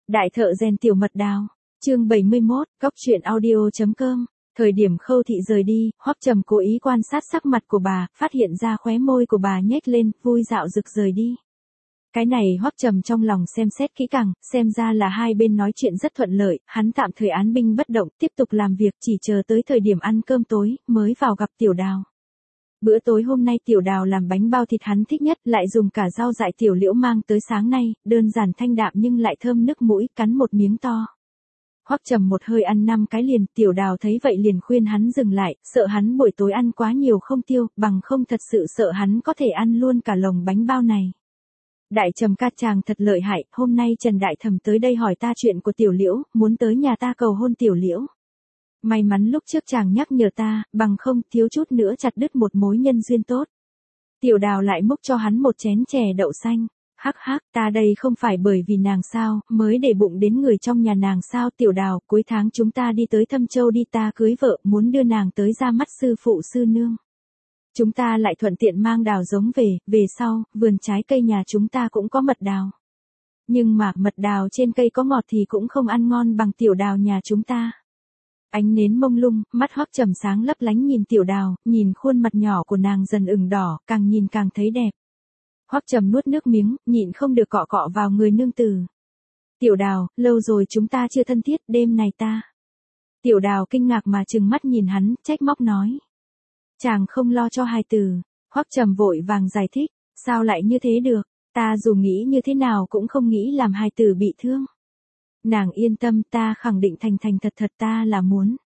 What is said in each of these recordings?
Đại thợ rèn tiểu mật đào, chương 71, góc truyện audio.com. Thời điểm Khâu Thị rời đi, Hoắc Trầm cố ý quan sát sắc mặt của bà, phát hiện ra khóe môi của bà nhếch lên, vui dạo rực rời đi. Cái này Hoắc Trầm trong lòng xem xét kỹ càng, xem ra là hai bên nói chuyện rất thuận lợi, hắn tạm thời án binh bất động, tiếp tục làm việc, chỉ chờ tới thời điểm ăn cơm tối, mới vào gặp Tiểu Đào. Bữa tối hôm nay Tiểu Đào làm bánh bao thịt hắn thích nhất, lại dùng cả rau dại tiểu liễu mang tới sáng nay, đơn giản thanh đạm nhưng lại thơm nước mũi, cắn một miếng to. Hoắc Trầm một hơi ăn 5 cái liền, Tiểu Đào thấy vậy liền khuyên hắn dừng lại, sợ hắn buổi tối ăn quá nhiều không tiêu, bằng không thật sự sợ hắn có thể ăn luôn cả lồng bánh bao này. Đại Trầm ca chàng thật lợi hại, hôm nay Trần Đại Thẩm tới đây hỏi ta chuyện của Tiểu Liễu, muốn tới nhà ta cầu hôn Tiểu Liễu. May mắn lúc trước chàng nhắc nhở ta, bằng không thiếu chút nữa chặt đứt một mối nhân duyên tốt. Tiểu Đào lại múc cho hắn một chén chè đậu xanh. Hắc hắc, ta đây không phải bởi vì nàng sao, mới để bụng đến người trong nhà nàng sao. Tiểu Đào, cuối tháng chúng ta đi tới Thâm Châu đi, ta cưới vợ, muốn đưa nàng tới ra mắt sư phụ sư nương. Chúng ta lại thuận tiện mang đào giống về sau, vườn trái cây nhà chúng ta cũng có mật đào. Nhưng mà mật đào trên cây có ngọt thì cũng không ăn ngon bằng tiểu đào nhà chúng ta. Ánh nến mông lung, mắt Hoắc Trầm sáng lấp lánh nhìn Tiểu Đào, nhìn khuôn mặt nhỏ của nàng dần ửng đỏ, càng nhìn càng thấy đẹp. Hoắc Trầm nuốt nước miếng, nhịn không được cọ cọ vào người nương tử. Tiểu Đào, lâu rồi chúng ta chưa thân thiết, đêm này ta. Tiểu Đào kinh ngạc mà trừng mắt nhìn hắn, trách móc nói. Chàng không lo cho hài tử. Hoắc Trầm vội vàng giải thích, sao lại như thế được, ta dù nghĩ như thế nào cũng không nghĩ làm hài tử bị thương. Nàng yên tâm, ta khẳng định thành thật ta là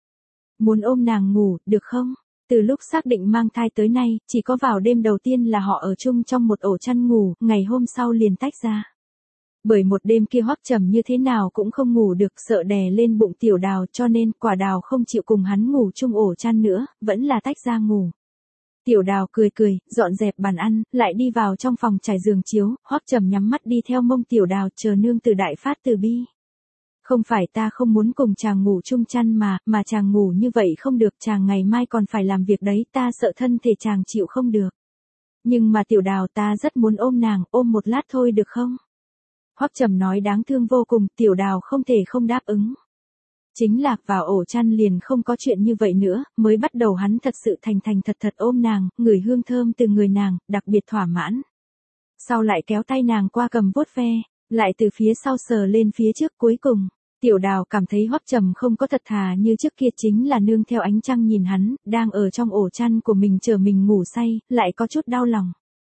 muốn ôm nàng ngủ, được không? Từ lúc xác định mang thai tới nay, chỉ có vào đêm đầu tiên là họ ở chung trong một ổ chăn ngủ, ngày hôm sau liền tách ra. Bởi một đêm kia Hoắc Trầm như thế nào cũng không ngủ được, sợ đè lên bụng Tiểu Đào, cho nên Quả Đào không chịu cùng hắn ngủ chung ổ chăn nữa, vẫn là tách ra ngủ. Tiểu Đào cười, dọn dẹp bàn ăn, lại đi vào trong phòng trải giường chiếu, Hoắc Trầm nhắm mắt đi theo mông Tiểu Đào, chờ nương từ đại phát từ bi. Không phải ta không muốn cùng chàng ngủ chung chăn mà chàng ngủ như vậy không được, chàng ngày mai còn phải làm việc đấy, ta sợ thân thể chàng chịu không được. Nhưng mà Tiểu Đào, ta rất muốn ôm nàng, ôm một lát thôi được không? Hoắc Trầm nói đáng thương vô cùng, Tiểu Đào không thể không đáp ứng. Chính là vào ổ chăn liền không có chuyện như vậy nữa, mới bắt đầu hắn thật sự thành thật ôm nàng, ngửi hương thơm từ người nàng, đặc biệt thỏa mãn. Sau lại kéo tay nàng qua cầm vuốt ve, lại từ phía sau sờ lên phía trước, cuối cùng Tiểu Đào cảm thấy Hoắc Trầm không có thật thà như trước kia, chính là nương theo ánh trăng nhìn hắn, đang ở trong ổ chăn của mình chờ mình ngủ say, lại có chút đau lòng.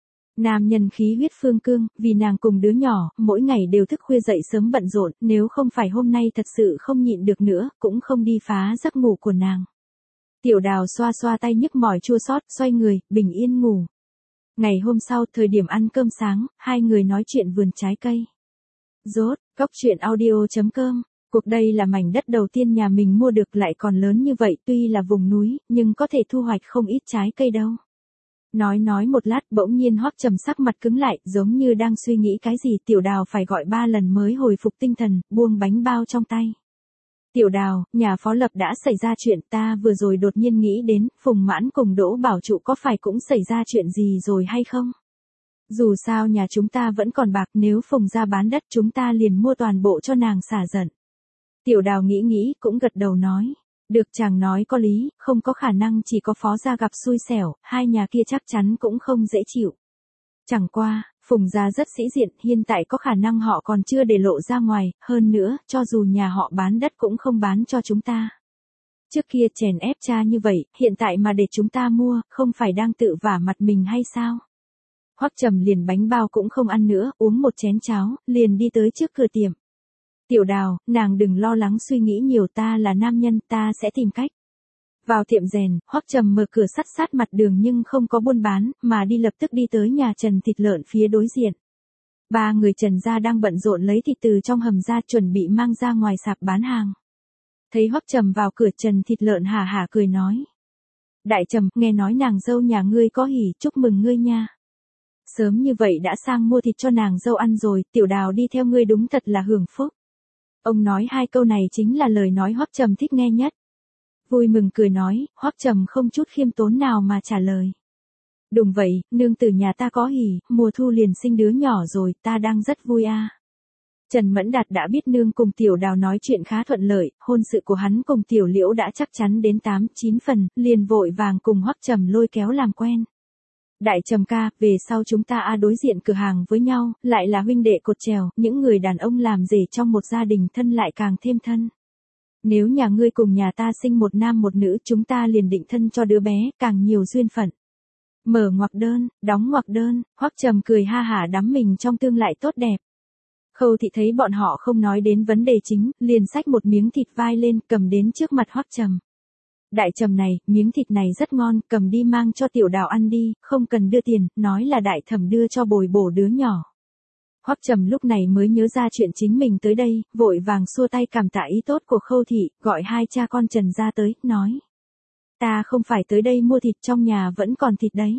Nam nhân khí huyết phương cương, vì nàng cùng đứa nhỏ, mỗi ngày đều thức khuya dậy sớm bận rộn, nếu không phải hôm nay thật sự không nhịn được nữa, cũng không đi phá giấc ngủ của nàng. Tiểu Đào xoa xoa tay nhức mỏi chua xót, xoay người, bình yên ngủ. Ngày hôm sau, thời điểm ăn cơm sáng, hai người nói chuyện vườn trái cây. Rốt, góc truyện audio.com. Cuộc đây là mảnh đất đầu tiên nhà mình mua được, lại còn lớn như vậy, tuy là vùng núi, nhưng có thể thu hoạch không ít trái cây đâu. Nói một lát, bỗng nhiên Hoắc Trầm sắc mặt cứng lại, giống như đang suy nghĩ cái gì. Tiểu Đào phải gọi 3 lần mới hồi phục tinh thần, buông bánh bao trong tay. Tiểu Đào, nhà Phó Lập đã xảy ra chuyện, ta vừa rồi đột nhiên nghĩ đến, Phùng Mãn cùng Đỗ Bảo Trụ có phải cũng xảy ra chuyện gì rồi hay không? Dù sao nhà chúng ta vẫn còn bạc, nếu Phùng ra bán đất chúng ta liền mua toàn bộ cho nàng xả giận. Tiểu Đào nghĩ cũng gật đầu nói. Được, chàng nói có lý, không có khả năng chỉ có Phó gia gặp xui xẻo, hai nhà kia chắc chắn cũng không dễ chịu. Chẳng qua, Phùng gia rất sĩ diện, hiện tại có khả năng họ còn chưa để lộ ra ngoài, hơn nữa, cho dù nhà họ bán đất cũng không bán cho chúng ta. Trước kia chèn ép cha như vậy, hiện tại mà để chúng ta mua, không phải đang tự vả mặt mình hay sao? Hoắc Trầm liền bánh bao cũng không ăn nữa, uống một chén cháo, liền đi tới trước cửa tiệm. Tiểu Đào, nàng đừng lo lắng suy nghĩ nhiều, ta là nam nhân, ta sẽ tìm cách. Vào tiệm rèn, Hoắc Trầm mở cửa sắt sát mặt đường nhưng không có buôn bán, mà lập tức đi tới nhà Trần thịt lợn phía đối diện. Ba người Trần gia đang bận rộn lấy thịt từ trong hầm ra, chuẩn bị mang ra ngoài sạp bán hàng. Thấy Hoắc Trầm vào cửa, Trần thịt lợn hả cười nói. Đại Trầm, nghe nói nàng dâu nhà ngươi có hỉ, chúc mừng ngươi nha. Sớm như vậy đã sang mua thịt cho nàng dâu ăn rồi, Tiểu Đào đi theo ngươi đúng thật là hưởng phúc. Ông nói hai câu này chính là lời nói Hoắc Trầm thích nghe nhất. Vui mừng cười nói, Hoắc Trầm không chút khiêm tốn nào mà trả lời. Đúng vậy, nương tử nhà ta có hỉ, mùa thu liền sinh đứa nhỏ rồi, ta đang rất vui a. Trần Mẫn Đạt đã biết nương cùng Tiểu Đào nói chuyện khá thuận lợi, hôn sự của hắn cùng Tiểu Liễu đã chắc chắn đến 8-9 phần, liền vội vàng cùng Hoắc Trầm lôi kéo làm quen. Đại Trầm ca, về sau chúng ta đối diện cửa hàng với nhau, lại là huynh đệ cột chèo, những người đàn ông làm rể trong một gia đình thân lại càng thêm thân. Nếu nhà ngươi cùng nhà ta sinh một nam một nữ, chúng ta liền định thân cho đứa bé, càng nhiều duyên phận. Mở ngoặc đơn, đóng ngoặc đơn, Hoắc Trầm cười ha hả đắm mình trong tương lai tốt đẹp. Khâu Thị thấy bọn họ không nói đến vấn đề chính, liền xách một miếng thịt vai lên, cầm đến trước mặt Hoắc Trầm. Đại Trầm này, miếng thịt này rất ngon, cầm đi mang cho Tiểu Đào ăn đi, không cần đưa tiền, nói là Đại Thẩm đưa cho bồi bổ đứa nhỏ. Hoắc Trầm lúc này mới nhớ ra chuyện chính mình tới đây, vội vàng xua tay cảm tạ ý tốt của Khâu Thị, gọi hai cha con Trần ra tới, nói. Ta không phải tới đây mua thịt, trong nhà vẫn còn thịt đấy.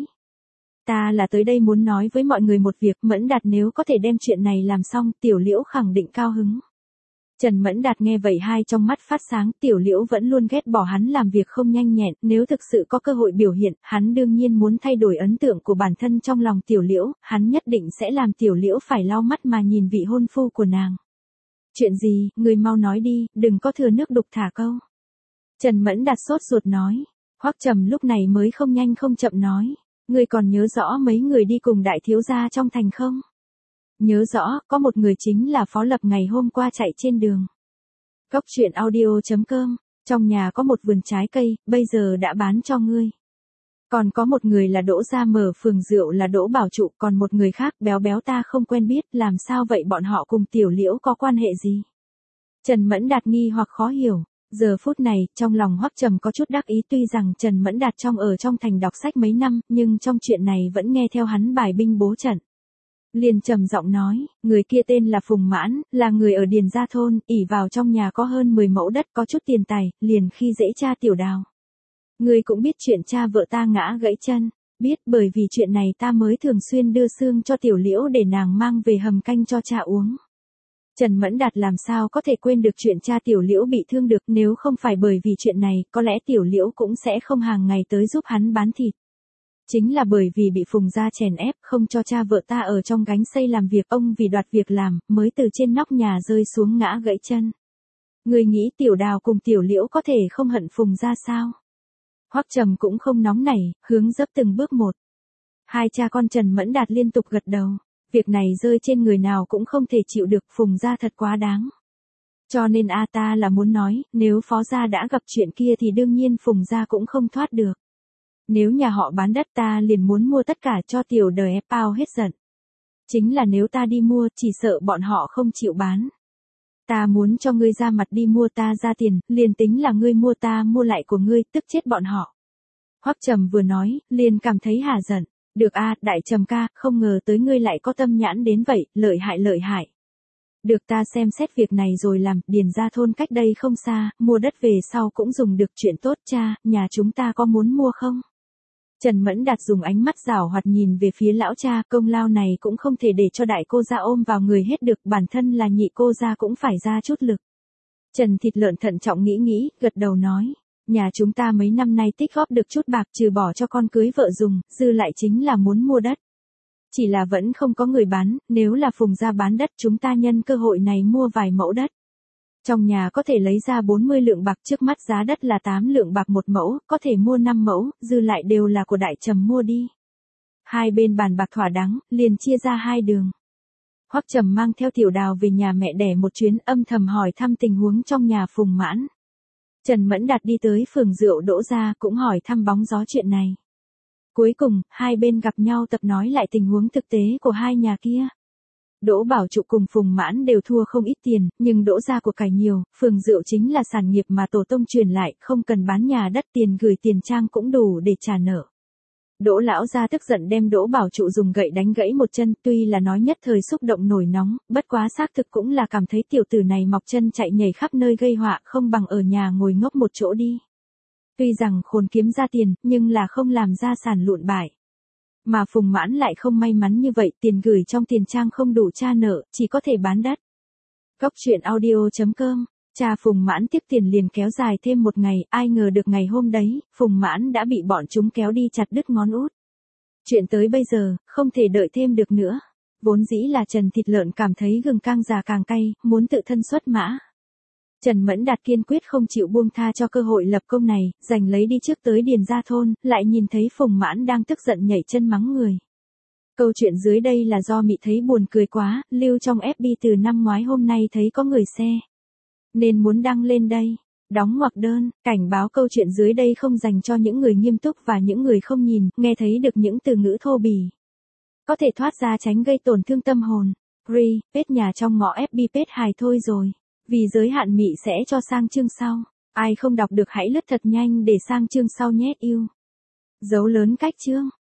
Ta là tới đây muốn nói với mọi người một việc, Mẫn Đạt nếu có thể đem chuyện này làm xong, Tiểu Liễu khẳng định cao hứng. Trần Mẫn Đạt nghe vậy hai trong mắt phát sáng, Tiểu Liễu vẫn luôn ghét bỏ hắn làm việc không nhanh nhẹn, nếu thực sự có cơ hội biểu hiện, hắn đương nhiên muốn thay đổi ấn tượng của bản thân trong lòng Tiểu Liễu, hắn nhất định sẽ làm Tiểu Liễu phải lau mắt mà nhìn vị hôn phu của nàng. Chuyện gì, người mau nói đi, đừng có thừa nước đục thả câu. Trần Mẫn Đạt sốt ruột nói, Hoắc Trầm lúc này mới không nhanh không chậm nói, ngươi còn nhớ rõ mấy người đi cùng đại thiếu gia trong thành không? Nhớ rõ, có một người chính là Phó Lập ngày hôm qua chạy trên đường. Góc truyện audio.com, trong nhà có một vườn trái cây, bây giờ đã bán cho ngươi. Còn có một người là Đỗ Gia mở phường rượu là Đỗ Bảo Trụ, còn một người khác béo béo ta không quen biết, làm sao vậy bọn họ cùng Tiểu Liễu có quan hệ gì? Trần Mẫn Đạt nghi hoặc khó hiểu. Giờ phút này, trong lòng Hoắc Trầm có chút đắc ý, tuy rằng Trần Mẫn Đạt ở trong thành đọc sách mấy năm, nhưng trong chuyện này vẫn nghe theo hắn bài binh bố trận. Liền trầm giọng nói, người kia tên là Phùng Mãn, là người ở Điền Gia thôn, ỷ vào trong nhà có hơn 10 mẫu đất, có chút tiền tài, liền khi dễ cha Tiểu Đào. Người cũng biết chuyện cha vợ ta ngã gãy chân, biết bởi vì chuyện này ta mới thường xuyên đưa xương cho Tiểu Liễu để nàng mang về hầm canh cho cha uống. Trần Mẫn Đạt làm sao có thể quên được chuyện cha Tiểu Liễu bị thương được, nếu không phải bởi vì chuyện này, có lẽ Tiểu Liễu cũng sẽ không hàng ngày tới giúp hắn bán thịt. Chính là bởi vì bị Phùng gia chèn ép, không cho cha vợ ta ở trong gánh xây làm việc, ông vì đoạt việc làm, mới từ trên nóc nhà rơi xuống ngã gãy chân. Người nghĩ Tiểu Đào cùng Tiểu Liễu có thể không hận Phùng gia sao? Hoắc Trầm cũng không nóng nảy, hướng dấp từng bước một. Hai cha con Trần Mẫn Đạt liên tục gật đầu. Việc này rơi trên người nào cũng không thể chịu được, Phùng gia thật quá đáng. Cho nên ta là muốn nói, nếu Phó gia đã gặp chuyện kia thì đương nhiên Phùng gia cũng không thoát được. Nếu nhà họ bán đất ta liền muốn mua tất cả cho Tiểu đời ép bao hết giận. Chính là nếu ta đi mua, chỉ sợ bọn họ không chịu bán. Ta muốn cho ngươi ra mặt đi mua, ta ra tiền, liền tính là ngươi mua ta mua lại của ngươi, tức chết bọn họ. Hoắc Trầm vừa nói, liền cảm thấy hả giận. Được Đại Trầm ca, không ngờ tới ngươi lại có tâm nhãn đến vậy, lợi hại. Được, ta xem xét việc này rồi làm, Điền Gia thôn cách đây không xa, mua đất về sau cũng dùng được, chuyện tốt cha, nhà chúng ta có muốn mua không? Trần Mẫn Đạt dùng ánh mắt giảo hoạt nhìn về phía lão cha, công lao này cũng không thể để cho đại cô gia ôm vào người hết được, bản thân là nhị cô gia cũng phải ra chút lực. Trần Thịt Lợn thận trọng nghĩ, gật đầu nói. Nhà chúng ta mấy năm nay tích góp được chút bạc, trừ bỏ cho con cưới vợ dùng, dư lại chính là muốn mua đất. Chỉ là vẫn không có người bán, nếu là Phùng gia bán đất chúng ta nhân cơ hội này mua vài mẫu đất. Trong nhà có thể lấy ra 40 lượng bạc, trước mắt giá đất là 8 lượng bạc một mẫu, có thể mua 5 mẫu, dư lại đều là của Đại Trầm mua đi. Hai bên bàn bạc thỏa đáng, liền chia ra hai đường. Hoắc Trầm mang theo Tiểu Đào về nhà mẹ đẻ một chuyến, âm thầm hỏi thăm tình huống trong nhà Phùng Mãn. Trần Mẫn Đạt đi tới phường rượu Đỗ Gia cũng hỏi thăm bóng gió chuyện này. Cuối cùng, hai bên gặp nhau tập nói lại tình huống thực tế của hai nhà kia. Đỗ Bảo Trụ cùng Phùng Mãn đều thua không ít tiền, nhưng Đỗ gia của cải nhiều, phường rượu chính là sản nghiệp mà tổ tông truyền lại, không cần bán nhà đất, tiền gửi tiền trang cũng đủ để trả nợ. Đỗ lão gia tức giận đem Đỗ Bảo Trụ dùng gậy đánh gãy một chân, tuy là nói nhất thời xúc động nổi nóng, bất quá xác thực cũng là cảm thấy tiểu tử này mọc chân chạy nhảy khắp nơi gây họa, không bằng ở nhà ngồi ngốc một chỗ đi. Tuy rằng khôn kiếm ra tiền, nhưng là không làm gia sản lụn bại. Mà Phùng Mãn lại không may mắn như vậy, tiền gửi trong tiền trang không đủ trả nợ, chỉ có thể bán đất. Góc truyện audio.com, cha Phùng Mãn tiếp tiền liền kéo dài thêm một ngày, ai ngờ được ngày hôm đấy, Phùng Mãn đã bị bọn chúng kéo đi chặt đứt ngón út. Chuyện tới bây giờ, không thể đợi thêm được nữa. Vốn dĩ là Trần Thịt Lợn cảm thấy gừng càng già càng cay, muốn tự thân xuất mã. Trần Mẫn Đạt kiên quyết không chịu buông tha cho cơ hội lập công này, giành lấy đi trước tới Điền Gia Thôn, lại nhìn thấy Phùng Mãn đang tức giận nhảy chân mắng người. Câu chuyện dưới đây là do Mị thấy buồn cười quá, lưu trong FB từ năm ngoái hôm nay thấy có người share, nên muốn đăng lên đây. Đóng ngoặc đơn, cảnh báo câu chuyện dưới đây không dành cho những người nghiêm túc và những người không nhìn, nghe thấy được những từ ngữ thô bỉ. Có thể thoát ra tránh gây tổn thương tâm hồn. Page nhà trong ngõ FB page hài thôi rồi. Vì giới hạn Mị sẽ cho sang chương sau. Ai không đọc được hãy lướt thật nhanh để sang chương sau nhét yêu. Dấu lớn cách chương.